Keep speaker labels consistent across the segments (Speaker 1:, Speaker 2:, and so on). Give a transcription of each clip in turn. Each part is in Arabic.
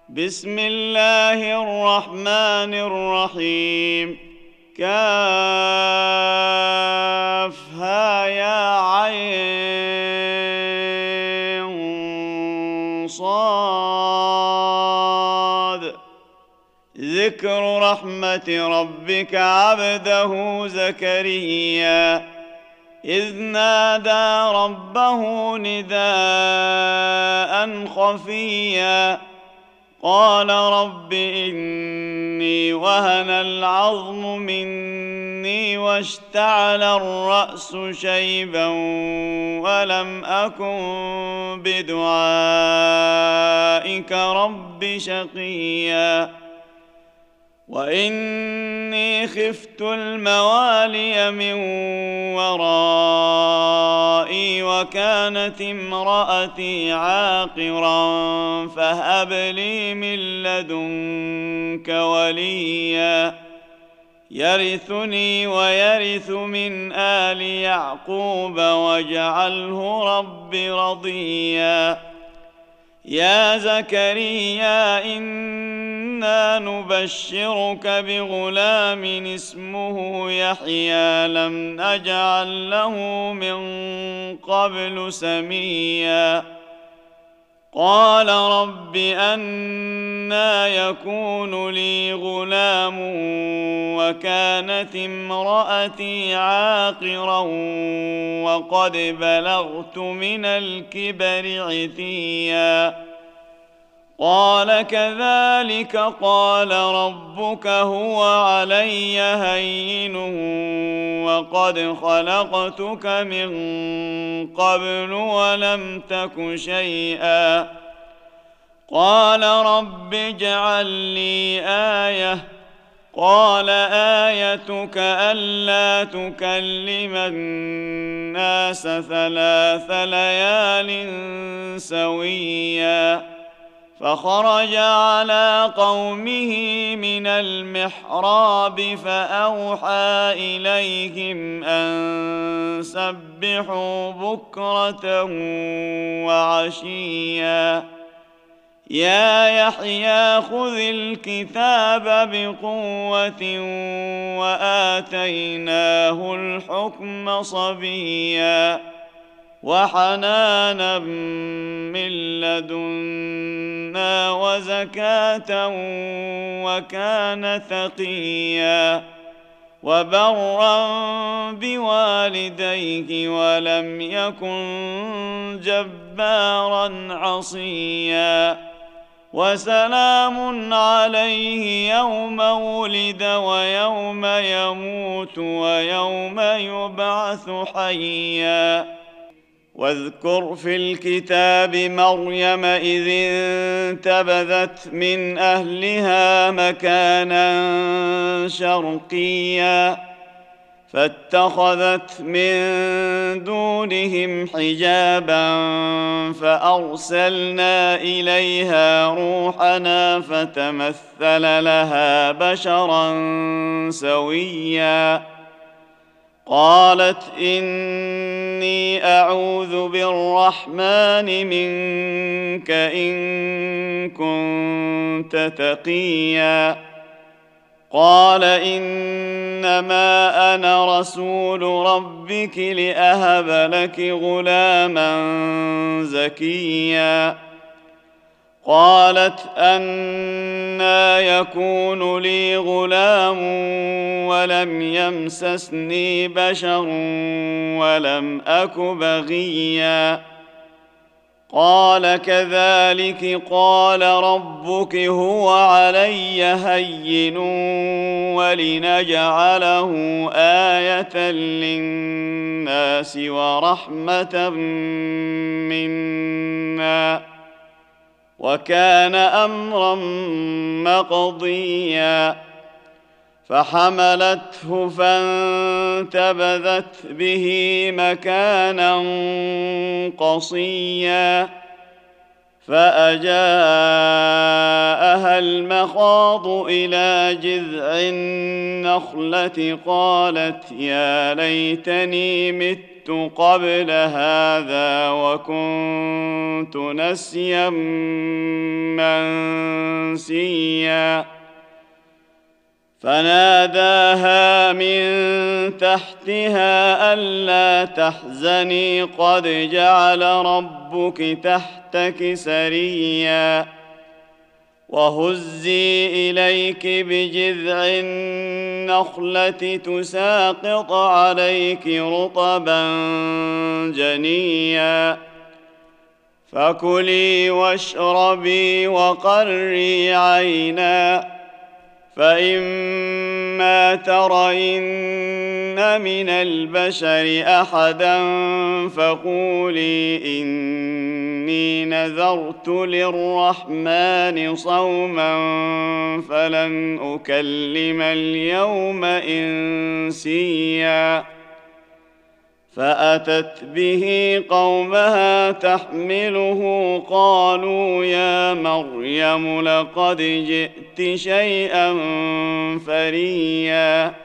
Speaker 1: بسم الله الرحمن الرحيم. كافها يا عين صاد. ذكر رحمة ربك عبده زكريا إذ نادى ربه نداء خفيا قال رب إني وهن العظم مني واشتعل الرأس شيبا ولم أكن بدعائك رب شقيا وإني خفت الموالي من ورائي وكانت امرأتي عاقرا فهب لي من لدنك وليا يرثني ويرث من آل يعقوب واجعله رب رضيا. يا زكريا إنا نبشرك بغلام اسمه يحيى لم نجعل له من قبل سميا قال رب أنى يكون لي غلام وكانت امرأتي عاقرا وقد بلغت من الكبر عتيا قال كذلك قال ربك هو علي هين وقد خلقتك من قبل ولم تك شيئا قال رب اجعل لي آية قال آيتك ألا تكلم الناس 3 ليال سويا فخرج على قومه من المحراب فأوحى إليهم أن سبحوا بكرة وعشيا يا يحيى خذ الكتاب بقوة وآتيناه الحكم صبيا وحنانا من لدنا وزكاة وكان تقيا وبرا بوالديه ولم يكن جبارا عصيا وسلام عليه يوم ولد ويوم يموت ويوم يبعث حيا واذكر في الكتاب مريم إذ انتبذت من أهلها مكانا شرقيا فاتخذت من دونهم حجابا فأرسلنا إليها روحنا فتمثل لها بشرا سويا قالت إني أعوذ بالرحمن منك إن كنت تقيا قال إنما أنا رسول ربك لأهب لك غلاما زكيا قالت أنى يكون لي غلام ولم يمسسني بشر ولم أك بغيا قال كذلك قال ربك هو علي هين ولنجعله آية للناس ورحمة منا وكان أمرا مقضيا فحملته فانتبذت به مكانا قصيا فأجاءها المخاض إلى جذع النخلة قالت يا ليتني مت مت قبل هذا وكنت نسيا منسيا فناداها من تحتها ألا تحزني قد جعل ربك تحتك سريا وهزي إليك بجذع النخلة تساقط عليك رطبا جنيا فكلي واشربي وقري عينا فإما ترين من البشر أحدا فقولي إني نذرت للرحمن صوما فلن أكلم اليوم إنسيا فأتت به قومها تحمله قالوا يا مريم لقد جئت شيئا فريا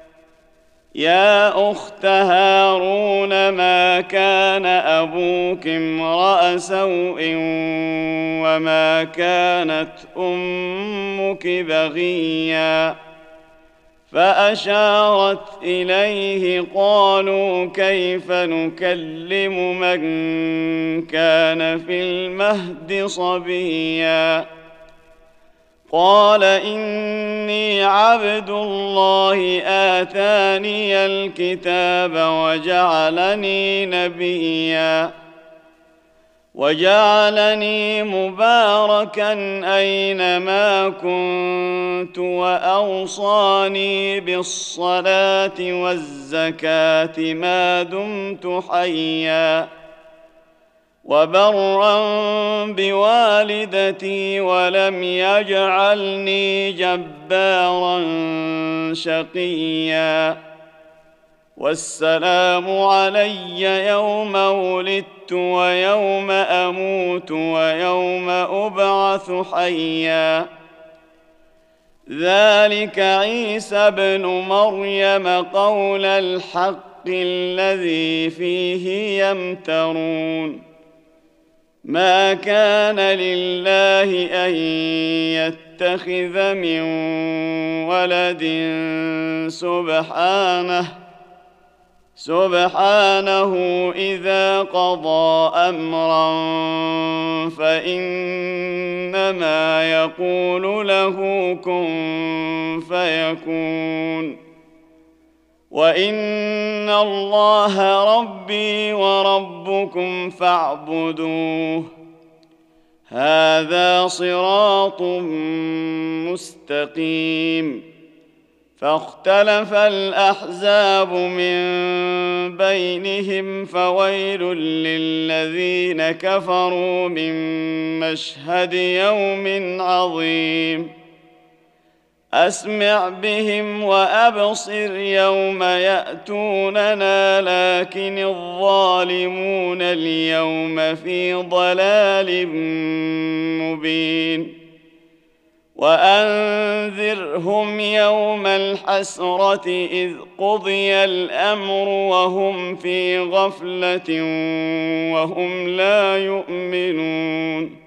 Speaker 1: يا أخت هارون ما كان أبوك امرأ سوء وما كانت أمك بغيا فأشارت إليه قالوا كيف نكلم من كان في المهد صبيا قال إني عبد الله آتاني الكتاب وجعلني نبيا وجعلني مباركا أينما كنت وأوصاني بالصلاة والزكاة ما دمت حيا وبرا بوالدتي ولم يجعلني جبارا شقيا والسلام علي يوم ولدت ويوم أموت ويوم أبعث حيا ذلك عيسى ابن مريم قول الحق الذي فيه يمترون ما كان لله أن يتخذ من ولد سبحانه إذا قضى أمرا فإنما يقول له كن فيكون وإن الله ربي وربكم فاعبدوه هذا صراط مستقيم فاختلف الأحزاب من بينهم فويل للذين كفروا من مشهد يوم عظيم أسمع بهم وأبصر يوم يأتوننا لكن الظالمون اليوم في ضلال مبين وأنذرهم يوم الحسرة إذ قضي الأمر وهم في غفلة وهم لا يؤمنون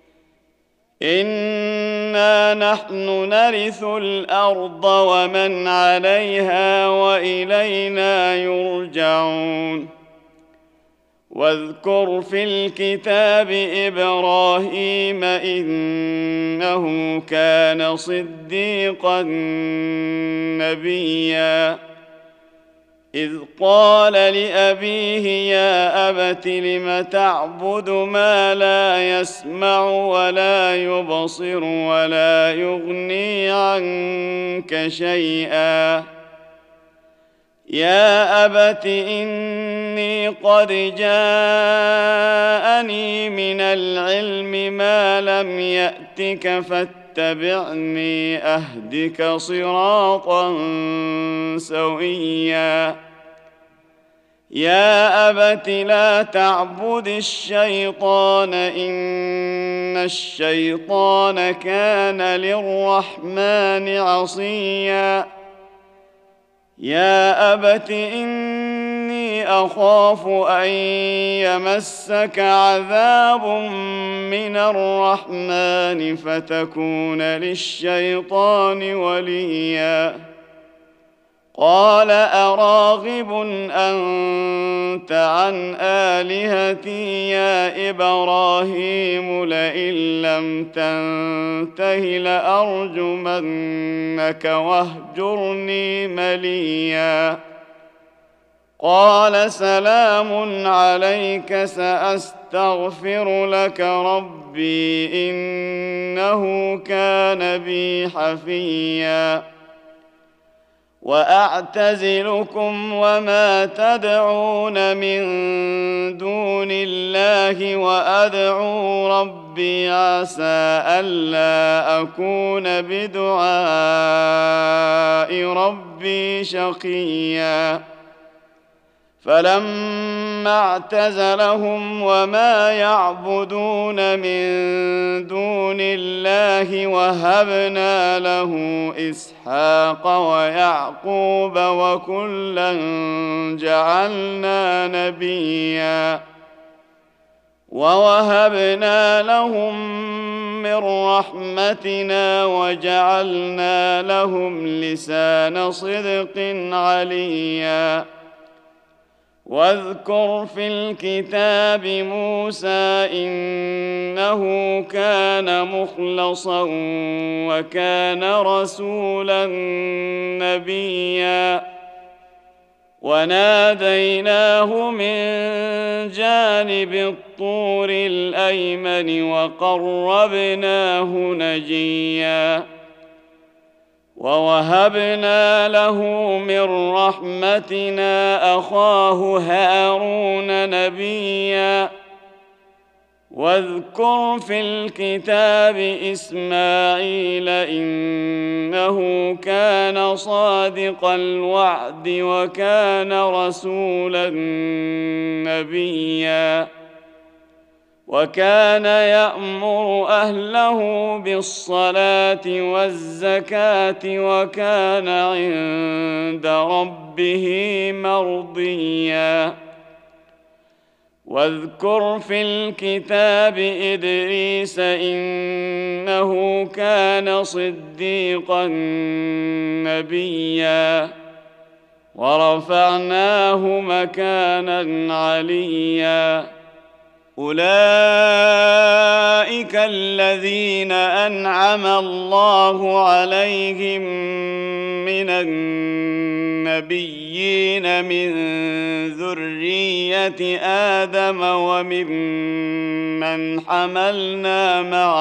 Speaker 1: إنا نحن نرث الأرض ومن عليها وإلينا يرجعون واذكر في الكتاب إبراهيم إنه كان صديقا نبيا إذ قال لأبيه يا أبت لم تعبد ما لا يسمع ولا يبصر ولا يغني عنك شيئا يا أبت إني قد جاءني من العلم ما لم يأتك فاتبعني أهدك صراطا سويا يا أبت لا تعبد الشيطان إن الشيطان كان للرحمن عصيا يا أبت إني أخاف أن يمسك عذاب من الرحمن فتكون للشيطان وليا قال أراغب أنت عن آلهتي يا إبراهيم لئن لم تنته لأرجمنك واهجرني مليا قال سلام عليك سأستغفر لك ربي إنه كان بي حفيا وأعتزلكم وما تدعون من دون الله وأدعو ربي عسى ألا أكون بدعاء ربي شقيا فلما اعتزلهم وما يعبدون من دون الله وهبنا له إسحاق ويعقوب وكلا جعلنا نبيا ووهبنا لهم من رحمتنا وجعلنا لهم لسان صدق عليا واذكر في الكتاب موسى إنه كان مخلصا وكان رسولا نبيا وناديناه من جانب الطور الأيمن وقربناه نجيا ووهبنا له من رحمتنا أخاه هارون نبيا واذكر في الكتاب إسماعيل إنه كان صادق الوعد وكان رسولا نبيا وكان يأمر أهله بالصلاة والزكاة وكان عند ربه مرضيا واذكر في الكتاب إدريس إنه كان صديقا نبيا ورفعناه مكانا عليا أولئك الذين أنعم الله عليهم من النبيين من ذرية آدم وممن حملنا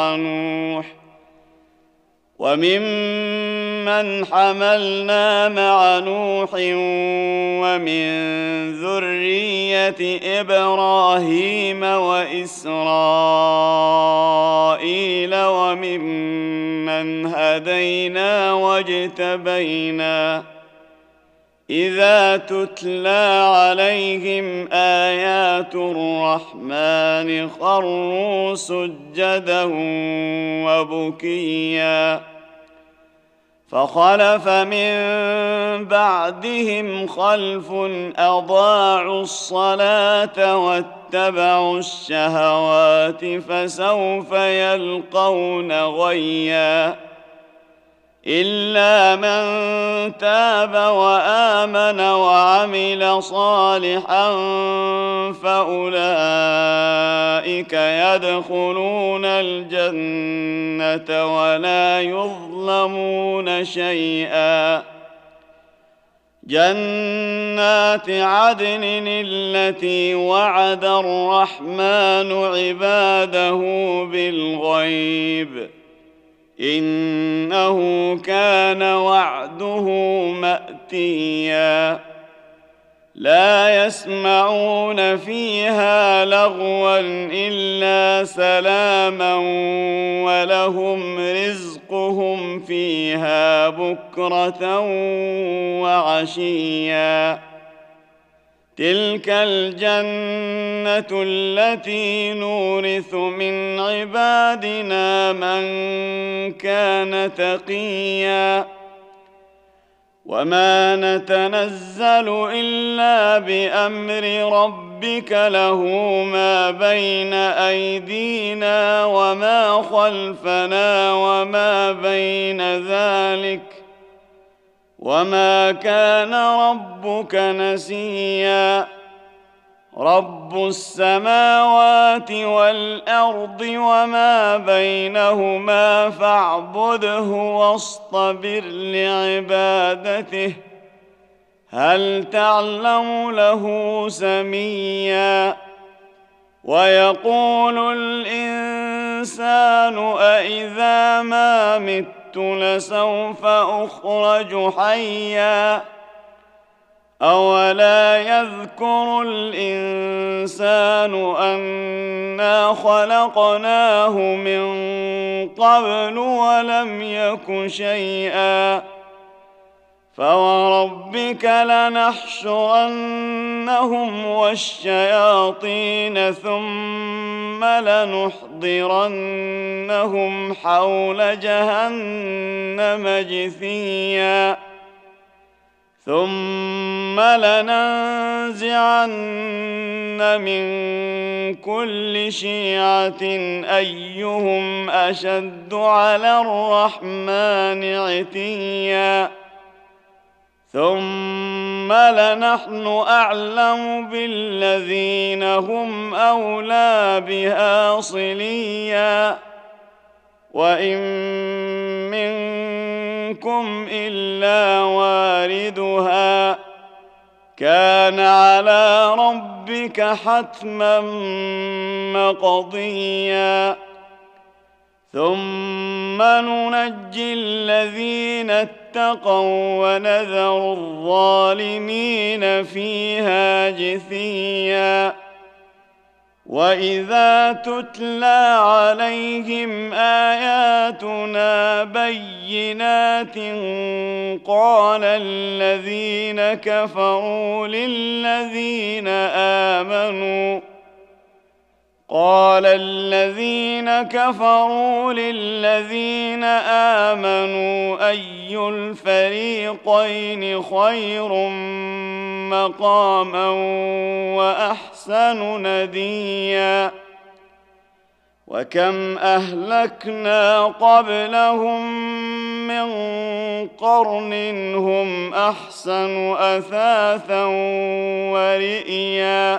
Speaker 1: مع نوح ومن ذرية إبراهيم وإسرائيل وممن هدينا واجتبينا إذا تتلى عليهم آيات الرحمن خروا سجدا وبكيا فخلف من بعدهم خلف أضاعوا الصلاة واتبعوا الشهوات فسوف يلقون غيا إلا من تاب وآمن وعمل صالحا فأولئك يدخلون الجنة ولا يظلمون شيئا جنات عدن التي وعد الرحمن عباده بالغيب إنه كان وعده مأتيا لا يسمعون فيها لغوا إلا سلاما ولهم رزقهم فيها بكرة وعشيا تلك الجنة التي نورث من عبادنا من كان تقيا وما نتنزل إلا بأمر ربك له ما بين أيدينا وما خلفنا وما بين ذلك وما كان ربك نسيا رب السماوات والأرض وما بينهما فاعبده واصطبر لعبادته هل تعلم له سميا ويقول الإنسان أإذا ما مت لسوف أخرج حيا أولا يذكر الإنسان أنا خلقناه من قبل ولم يك شيئا فوربك لنحشرنهم والشياطين ثم لنحضرنهم حول جهنم جثيا ثم لننزعن من كل شيعة أيهم أشد على الرحمن عتيا ثم لنحن أعلم بالذين هم أولى بها صليا وإن منكم إلا واردها كان على ربك حتما مقضيا ثم ننجي الذين اتقوا ونذر الظالمين فيها جثيا وإذا تتلى عليهم آياتنا بينات قال الذين كفروا للذين آمنوا أي الفريقين خير مقاما وأحسن نديا وكم أهلكنا قبلهم من قرن هم أحسن أثاثا ورئيا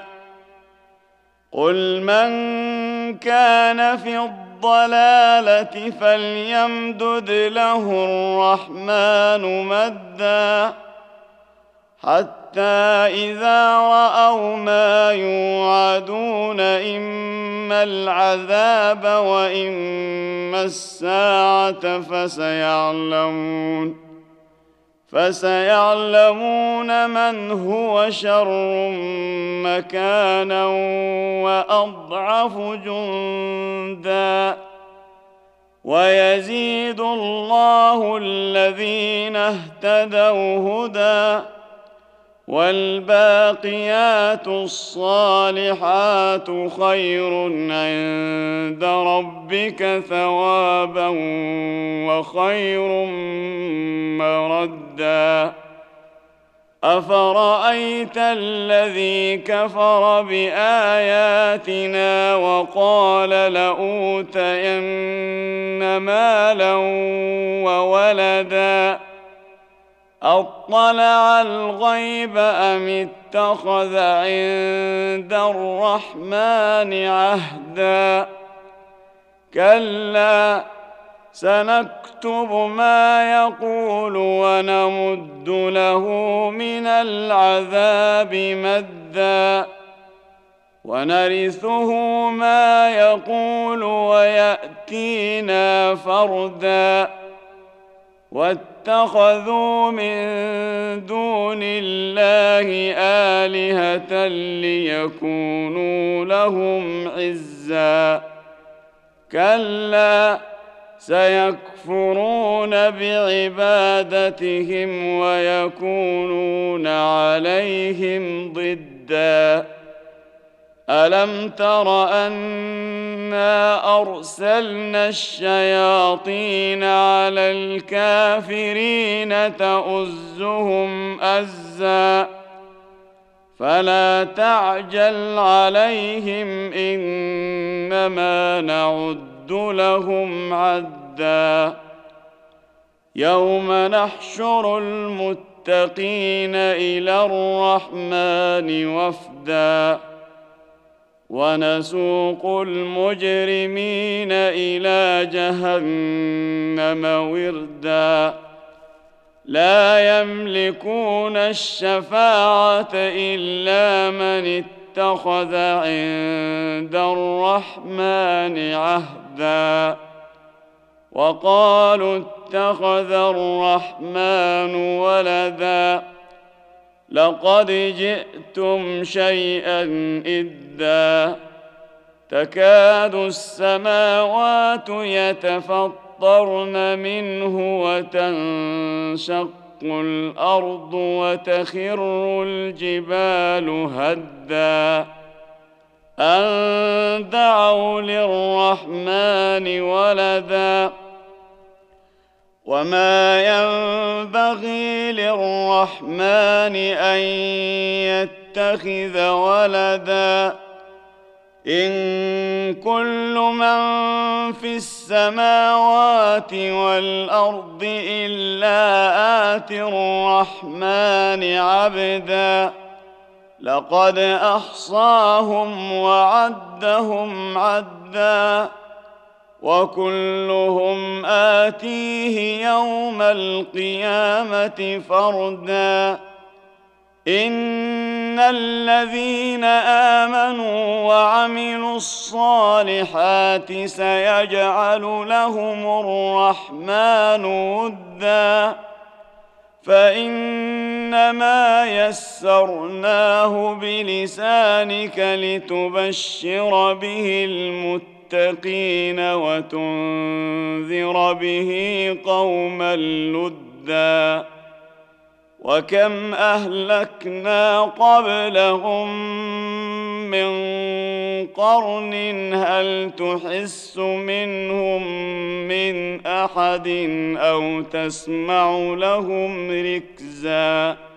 Speaker 1: قل من كان في الضلالة فليمدد له الرحمن مدا حتى إذا رأوا ما يوعدون إما العذاب وإما الساعة فسيعلمون من هو شر مكانا وأضعف جندا ويزيد الله الذين اهتدوا هدى والباقيات الصالحات خير عند ربك ثوابا وخير مردا أفرأيت الذي كفر بآياتنا وقال لأوتين مالا وولدا أطلع الغيب أم اتخذ عند الرحمن عهدا كلا سنكتب ما يقول ونمد له من العذاب مدا ونرثه ما يقول ويأتينا فردا واتخذوا من دون الله آلهة ليكونوا لهم عزا كلا سيكفرون بعبادتهم ويكونون عليهم ضدا ألم تر أنا أرسلنا الشياطين على الكافرين تؤزهم أزا فلا تعجل عليهم إنما نعد لهم عدا يوم نحشر المتقين إلى الرحمن وفدا ونسوق المجرمين إلى جهنم وردا لا يملكون الشفاعة إلا من اتخذ عند الرحمن عهدا وقالوا اتخذ الرحمن ولدا لقد جئتم شيئا إدا تكاد السماوات يتفطرن منه وتنشق الأرض وتخر الجبال هدا أن دعوا للرحمن ولدا وما ينبغي للرحمن أن يتخذ ولدا إن كل من في السماوات والأرض إلا آتي الرحمن عبدا لقد أحصاهم وعدهم عدا وكلهم آتيه يوم القيامة فردا إن الذين آمنوا وعملوا الصالحات سيجعل لهم الرحمن ودا فإنما يسرناه بلسانك لتبشر به المتقين وتنذر به قوما لدا وكم أهلكنا قبلهم من قرن هل تحس منهم من أحد أو تسمع لهم ركزا